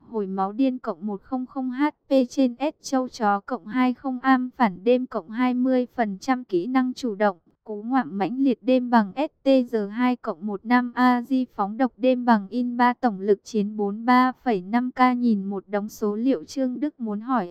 Hồi máu điên cộng một trăm H P trên S châu chó cộng hai mươi am phản đêm cộng hai mươi phần trăm kỹ năng chủ động. Cú ngoạm mãnh liệt đêm bằng S T R hai cộng mười lăm A G phóng độc đêm bằng in ba tổng lực chiến bốn mươi ba phẩy năm K. Nhìn một đống số liệu, Trương Đức muốn hỏi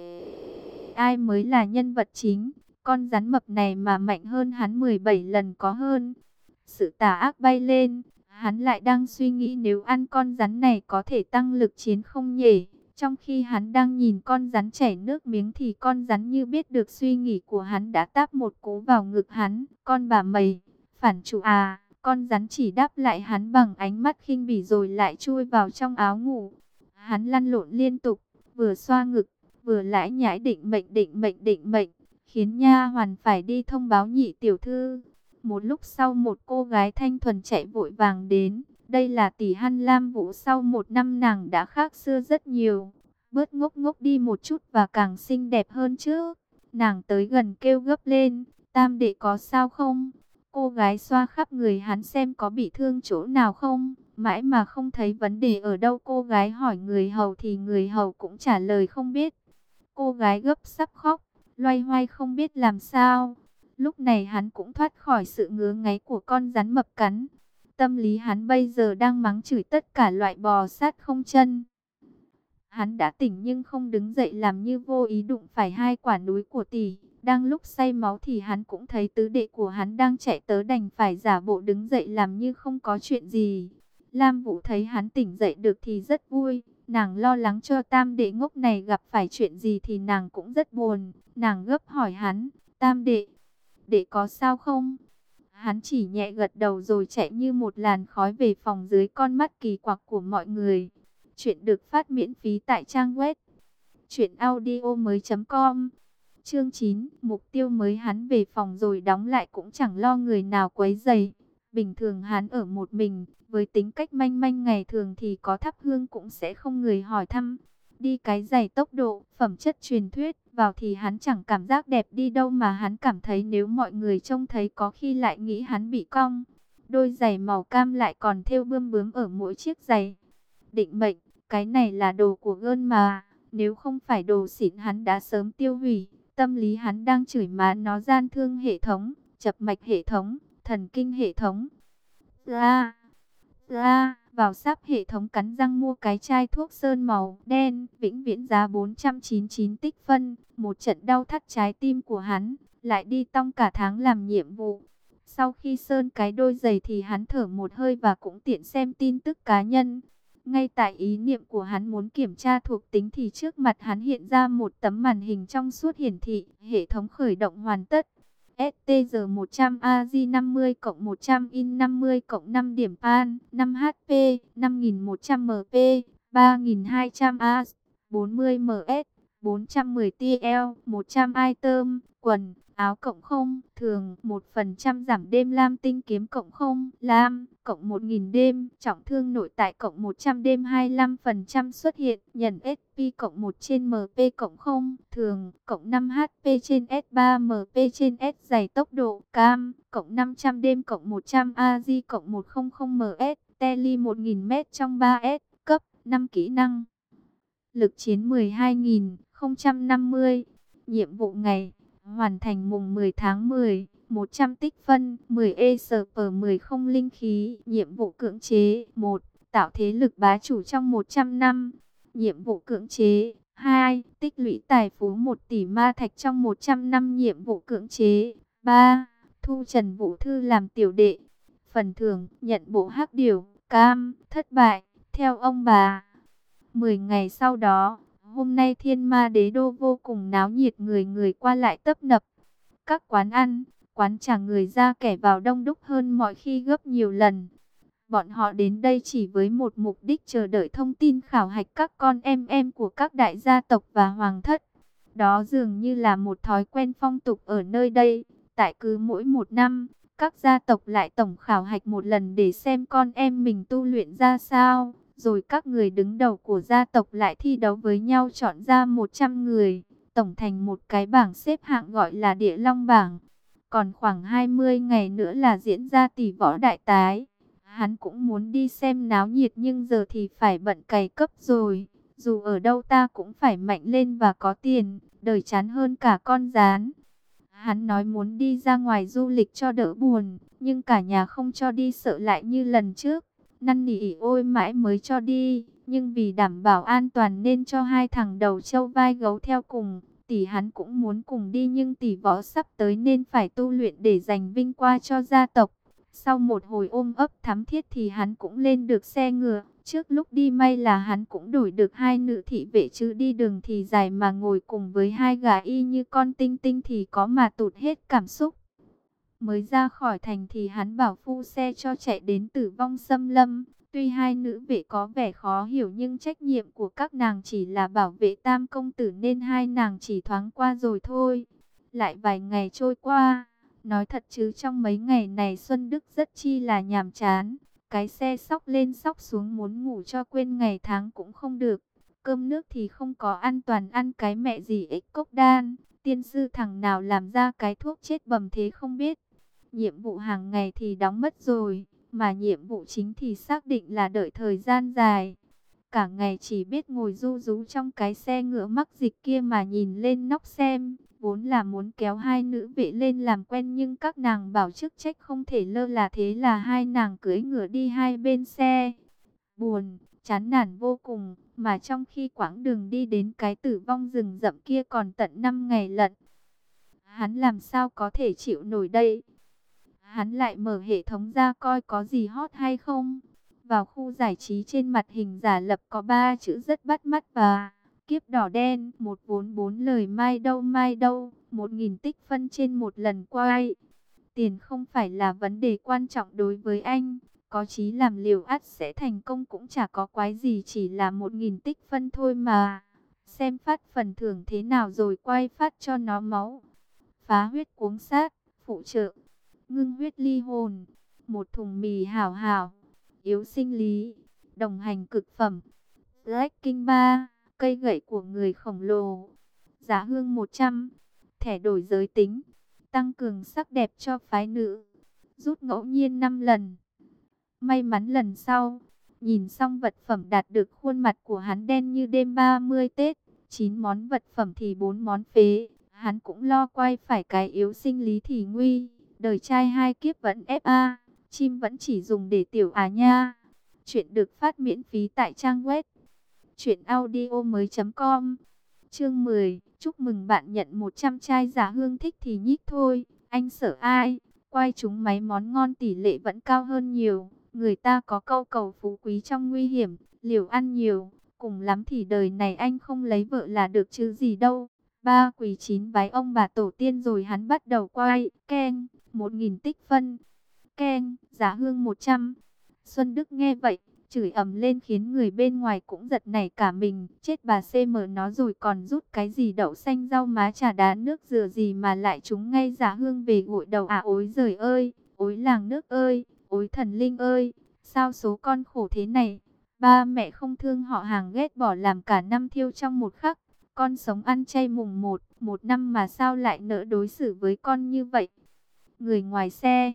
ai mới là nhân vật chính. Con rắn mập này mà mạnh hơn hắn mười bảy lần có hơn. Sự tà ác bay lên. Hắn lại đang suy nghĩ nếu ăn con rắn này có thể tăng lực chiến không nhỉ? Trong khi hắn đang nhìn con rắn chảy nước miếng thì con rắn như biết được suy nghĩ của hắn đã táp một cú vào ngực hắn. Con bà mày, phản chủ à? Con rắn chỉ đáp lại hắn bằng ánh mắt khinh bỉ rồi lại chui vào trong áo ngủ. Hắn lăn lộn liên tục, vừa xoa ngực, vừa lải nhải định mệnh định mệnh định mệnh, khiến nha hoàn phải đi thông báo nhị tiểu thư. Một lúc sau một cô gái thanh thuần chạy vội vàng đến. Đây là tỷ Hăn Lam Vũ, sau một năm nàng đã khác xưa rất nhiều. Bớt ngốc ngốc đi một chút và càng xinh đẹp hơn chứ. Nàng tới gần kêu gấp lên, tam đệ có sao không? Cô gái xoa khắp người hắn xem có bị thương chỗ nào không. Mãi mà không thấy vấn đề ở đâu. Cô gái hỏi người hầu thì người hầu cũng trả lời không biết. Cô gái gấp sắp khóc, loay hoay không biết làm sao. Lúc này hắn cũng thoát khỏi sự ngứa ngáy của con rắn mập cắn. Tâm lý hắn bây giờ đang mắng chửi tất cả loại bò sát không chân. Hắn đã tỉnh nhưng không đứng dậy, làm như vô ý đụng phải hai quả núi của tỷ. Đang lúc say máu thì hắn cũng thấy tứ đệ của hắn đang chạy tới, đành phải giả bộ đứng dậy làm như không có chuyện gì. Lam Vũ thấy hắn tỉnh dậy được thì rất vui. Nàng lo lắng cho tam đệ ngốc này gặp phải chuyện gì thì nàng cũng rất buồn. Nàng gấp hỏi hắn, tam đệ, đệ có sao không? Hắn chỉ nhẹ gật đầu rồi chạy như một làn khói về phòng dưới con mắt kỳ quặc của mọi người. Chuyện được phát miễn phí tại trang web truyện audio mới chấm com. Chương chín, mục tiêu mới. Hắn về phòng rồi đóng lại cũng chẳng lo người nào quấy rầy. Bình thường hắn ở một mình, với tính cách manh manh ngày thường thì có thắp hương cũng sẽ không người hỏi thăm. Đi cái giày tốc độ, phẩm chất truyền thuyết, vào thì hắn chẳng cảm giác đẹp đi đâu mà hắn cảm thấy nếu mọi người trông thấy có khi lại nghĩ hắn bị cong. Đôi giày màu cam lại còn thêu bươm bướm ở mỗi chiếc giày. Định mệnh, cái này là đồ của gơn mà, nếu không phải đồ xịn hắn đã sớm tiêu hủy. Tâm lý hắn đang chửi má nó gian thương hệ thống, chập mạch hệ thống, thần kinh hệ thống. Ra, ra, vào sáp hệ thống cắn răng mua cái chai thuốc sơn màu đen, vĩnh viễn giá bốn trăm chín mươi chín tích phân. Một trận đau thắt trái tim của hắn, lại đi tong cả tháng làm nhiệm vụ. Sau khi sơn cái đôi giày thì hắn thở một hơi và cũng tiện xem tin tức cá nhân. Ngay tại ý niệm của hắn muốn kiểm tra thuộc tính thì trước mặt hắn hiện ra một tấm màn hình trong suốt hiển thị, hệ thống khởi động hoàn tất. S T R một trăm A G năm mươi cộng một trăm in năm mươi cộng năm điểm pan, năm H P, năm nghìn một trăm M P, ba nghìn hai trăm A S, bốn mươi M S, bốn trăm mười T L, một trăm item, quần, áo cộng không, thường, một phần trăm giảm đêm lam tinh kiếm cộng không, lam, cộng một nghìn đêm, trọng thương nội tại cộng một trăm đêm hai mươi lăm phần trăm xuất hiện, nhận S P cộng một trên M P cộng không, thường, cộng năm H P trên S ba M P trên S dày tốc độ, cam, cộng năm trăm đêm cộng một trăm A G cộng một trăm M S, tele một nghìn mét trong ba S, cấp, năm kỹ năng. Lực chiến mười hai nghìn không trăm năm mươi, nhiệm vụ ngày, hoàn thành mùng mười tháng mười, một trăm tích phân, mười E S P mười không linh khí. Nhiệm vụ cưỡng chế, một, tạo thế lực bá chủ trong một trăm năm. Nhiệm vụ cưỡng chế, hai, tích lũy tài phú một tỷ ma thạch trong một trăm năm. Nhiệm vụ cưỡng chế, ba, thu Trần Vũ Thư làm tiểu đệ. Phần thưởng, nhận bộ hắc điểu, cam, thất bại, theo ông bà. Mười ngày sau đó, hôm nay Thiên Ma Đế Đô vô cùng náo nhiệt, người người qua lại tấp nập. Các quán ăn, quán trà người ra kẻ vào đông đúc hơn mọi khi gấp nhiều lần. Bọn họ đến đây chỉ với một mục đích, chờ đợi thông tin khảo hạch các con em em của các đại gia tộc và hoàng thất. Đó dường như là một thói quen phong tục ở nơi đây. Tại cứ mỗi một năm, các gia tộc lại tổng khảo hạch một lần để xem con em mình tu luyện ra sao. Rồi các người đứng đầu của gia tộc lại thi đấu với nhau chọn ra một trăm người, tổng thành một cái bảng xếp hạng gọi là Địa Long bảng. Còn khoảng hai mươi ngày nữa là diễn ra tỷ võ đại tái. Hắn cũng muốn đi xem náo nhiệt nhưng giờ thì phải bận cày cấp rồi. Dù ở đâu ta cũng phải mạnh lên và có tiền, đời chán hơn cả con gián. Hắn nói muốn đi ra ngoài du lịch cho đỡ buồn, nhưng cả nhà không cho đi, sợ lại như lần trước. Năn nỉ ỉ ôi mãi mới cho đi, nhưng vì đảm bảo an toàn nên cho hai thằng đầu trâu vai gấu theo cùng. Tỷ hắn cũng muốn cùng đi nhưng tỷ võ sắp tới nên phải tu luyện để giành vinh quang cho gia tộc. Sau một hồi ôm ấp thắm thiết thì hắn cũng lên được xe ngựa. Trước lúc đi may là hắn cũng đổi được hai nữ thị vệ, chứ đi đường thì dài mà ngồi cùng với hai gà y như con tinh tinh thì có mà tụt hết cảm xúc. Mới ra khỏi thành thì hắn bảo phu xe cho chạy đến Tử Vong Xâm Lâm. Tuy hai nữ vệ có vẻ khó hiểu nhưng trách nhiệm của các nàng chỉ là bảo vệ Tam công tử nên hai nàng chỉ thoáng qua rồi thôi. Lại vài ngày trôi qua, nói thật chứ trong mấy ngày này Xuân Đức rất chi là nhàm chán. Cái xe xóc lên xóc xuống, muốn ngủ cho quên ngày tháng cũng không được. Cơm nước thì không có ăn, toàn ăn cái mẹ gì ích cốc đan. Tiên sư thằng nào làm ra cái thuốc chết bầm thế không biết. Nhiệm vụ hàng ngày thì đóng mất rồi, mà nhiệm vụ chính thì xác định là đợi thời gian dài. Cả ngày chỉ biết ngồi ru rú trong cái xe ngựa mắc dịch kia mà nhìn lên nóc xem. Vốn là muốn kéo hai nữ vệ lên làm quen nhưng các nàng bảo chức trách không thể lơ là, thế là hai nàng cưỡi ngựa đi hai bên xe. Buồn, chán nản vô cùng, mà trong khi quãng đường đi đến cái Tử Vong rừng rậm kia còn tận năm ngày lận. Hắn làm sao có thể chịu nổi đây? Hắn lại mở hệ thống ra coi có gì hot hay không. Vào khu giải trí trên mặt hình giả lập có ba chữ rất bắt mắt và kiếp đỏ đen, một vốn bốn lời mai đâu mai đâu, một nghìn tích phân trên một lần quay. Tiền không phải là vấn đề quan trọng đối với anh, có chí làm liều ắt sẽ thành công cũng chả có quái gì, chỉ là một nghìn tích phân thôi mà. Xem phát phần thưởng thế nào rồi quay phát cho nó máu. Phá huyết cuống sát, phụ trợ, ngưng huyết ly hồn, một thùng mì hảo hảo, yếu sinh lý, đồng hành cực phẩm. Black King ba, cây gậy của người khổng lồ, giá hương một trăm, thẻ đổi giới tính, tăng cường sắc đẹp cho phái nữ, rút ngẫu nhiên năm lần. May mắn lần sau, nhìn xong vật phẩm đạt được, khuôn mặt của hắn đen như đêm ba mươi Tết, chín món vật phẩm thì bốn món phế, hắn cũng lo quay phải cái yếu sinh lý thì nguy. Đời trai hai kiếp vẫn ép a, chim vẫn chỉ dùng để tiểu à nha. Chuyện được phát miễn phí tại trang web truyện audio mới chấm com. Chương mười, chúc mừng bạn nhận một trăm chai giả hương, thích thì nhích thôi, anh sợ ai? Quay chúng mấy món ngon tỷ lệ vẫn cao hơn nhiều. Người ta có câu cầu phú quý trong nguy hiểm, liều ăn nhiều, cùng lắm thì đời này anh không lấy vợ là được chứ gì đâu. Ba quỳ chín bái ông bà tổ tiên rồi hắn bắt đầu quay, keng, một nghìn tích phân, keng, giá hương một trăm. Xuân Đức nghe vậy, chửi ầm lên khiến người bên ngoài cũng giật nảy cả mình. Chết bà xê em nó rồi, còn rút cái gì đậu xanh rau má trà đá nước dừa gì mà lại trúng ngay giá hương về gội đầu à? Ôi giời ơi, ôi làng nước ơi, ôi thần linh ơi, sao số con khổ thế này? Ba mẹ không thương họ hàng, ghét bỏ làm cả năm thiêu trong một khắc. Con sống ăn chay mùng một, một năm mà sao lại nỡ đối xử với con như vậy? Người ngoài xe,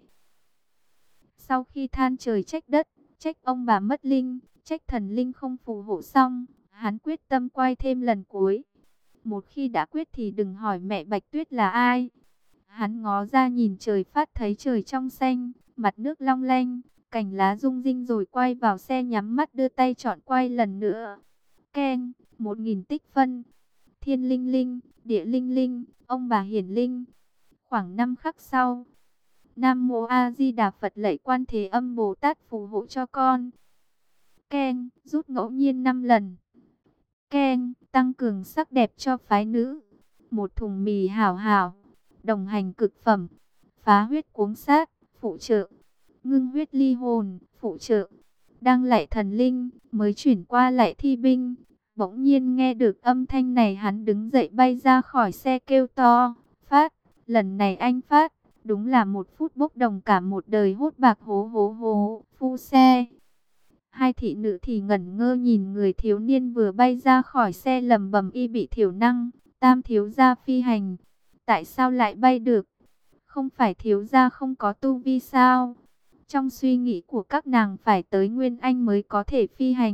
sau khi than trời trách đất, trách ông bà mất linh, trách thần linh không phù hộ xong, hắn quyết tâm quay thêm lần cuối. Một khi đã quyết thì đừng hỏi mẹ Bạch Tuyết là ai. Hắn ngó ra nhìn trời, phát thấy trời trong xanh, mặt nước long lanh, cành lá rung rinh, rồi quay vào xe nhắm mắt đưa tay chọn quay lần nữa. Keng, một nghìn tích phân. Thiên linh linh, địa linh linh, ông bà hiển linh. Khoảng năm khắc sau, Nam Mô A Di Đà Phật, lạy Quan Thế Âm Bồ Tát phù hộ cho con. Keng, rút ngẫu nhiên năm lần. Keng, tăng cường sắc đẹp cho phái nữ, một thùng mì hảo hảo, đồng hành cực phẩm. Phá huyết cuống sát, phụ trợ, ngưng huyết ly hồn, phụ trợ. Đang lạy thần linh, mới chuyển qua lạy thi binh. Bỗng nhiên nghe được âm thanh này, hắn đứng dậy bay ra khỏi xe kêu to, phát, lần này anh phát, đúng là một phút bốc đồng cả một đời hốt bạc, hố hố hố, phu xe. Hai thị nữ thì ngẩn ngơ nhìn người thiếu niên vừa bay ra khỏi xe, lầm bầm y bị thiểu năng, Tam thiếu gia phi hành, tại sao lại bay được? Không phải thiếu gia không có tu vi sao? Trong suy nghĩ của các nàng phải tới Nguyên Anh mới có thể phi hành,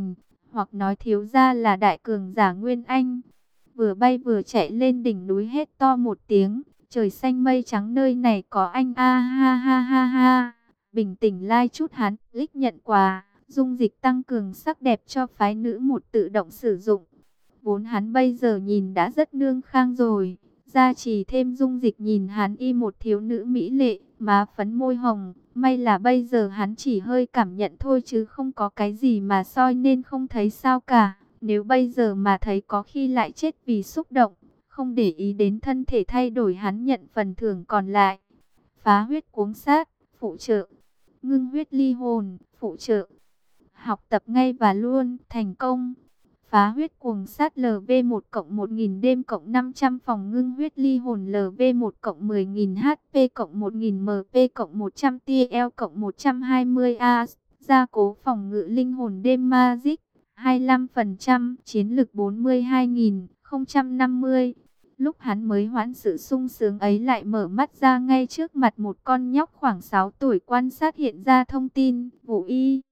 hoặc nói thiếu gia là đại cường giả Nguyên Anh. Vừa bay vừa chạy lên đỉnh núi hét to một tiếng, trời xanh mây trắng, nơi này có anh a ha ha ha ha. Bình tĩnh lai chút, hắn lích nhận quà, dung dịch tăng cường sắc đẹp cho phái nữ một tự động sử dụng. Vốn hắn bây giờ nhìn đã rất nương khang rồi, gia trì thêm dung dịch nhìn hắn y một thiếu nữ mỹ lệ, má phấn môi hồng. May là bây giờ hắn chỉ hơi cảm nhận thôi chứ không có cái gì mà soi nên không thấy sao cả. Nếu bây giờ mà thấy có khi lại chết vì xúc động, không để ý đến thân thể thay đổi, hắn nhận phần thưởng còn lại. Phá huyết cuống sát, phụ trợ. Ngưng huyết ly hồn, phụ trợ. Học tập ngay và luôn, thành công. Phá huyết cuồng sát lờ vê một cộng một nghìn đêm cộng năm trăm phòng ngưng huyết ly hồn lờ vê một cộng mười nghìn hát pê cộng một nghìn em pê cộng một trăm tê lờ cộng một trăm hai mươi a. Gia cố phòng ngự linh hồn đêm Magic hai mươi lăm phần trăm, chiến lực bốn mươi hai nghìn không trăm năm mươi. Lúc hắn mới hoãn sự sung sướng ấy lại mở mắt ra, ngay trước mặt một con nhóc khoảng sáu tuổi quan sát hiện ra thông tin. Vũ y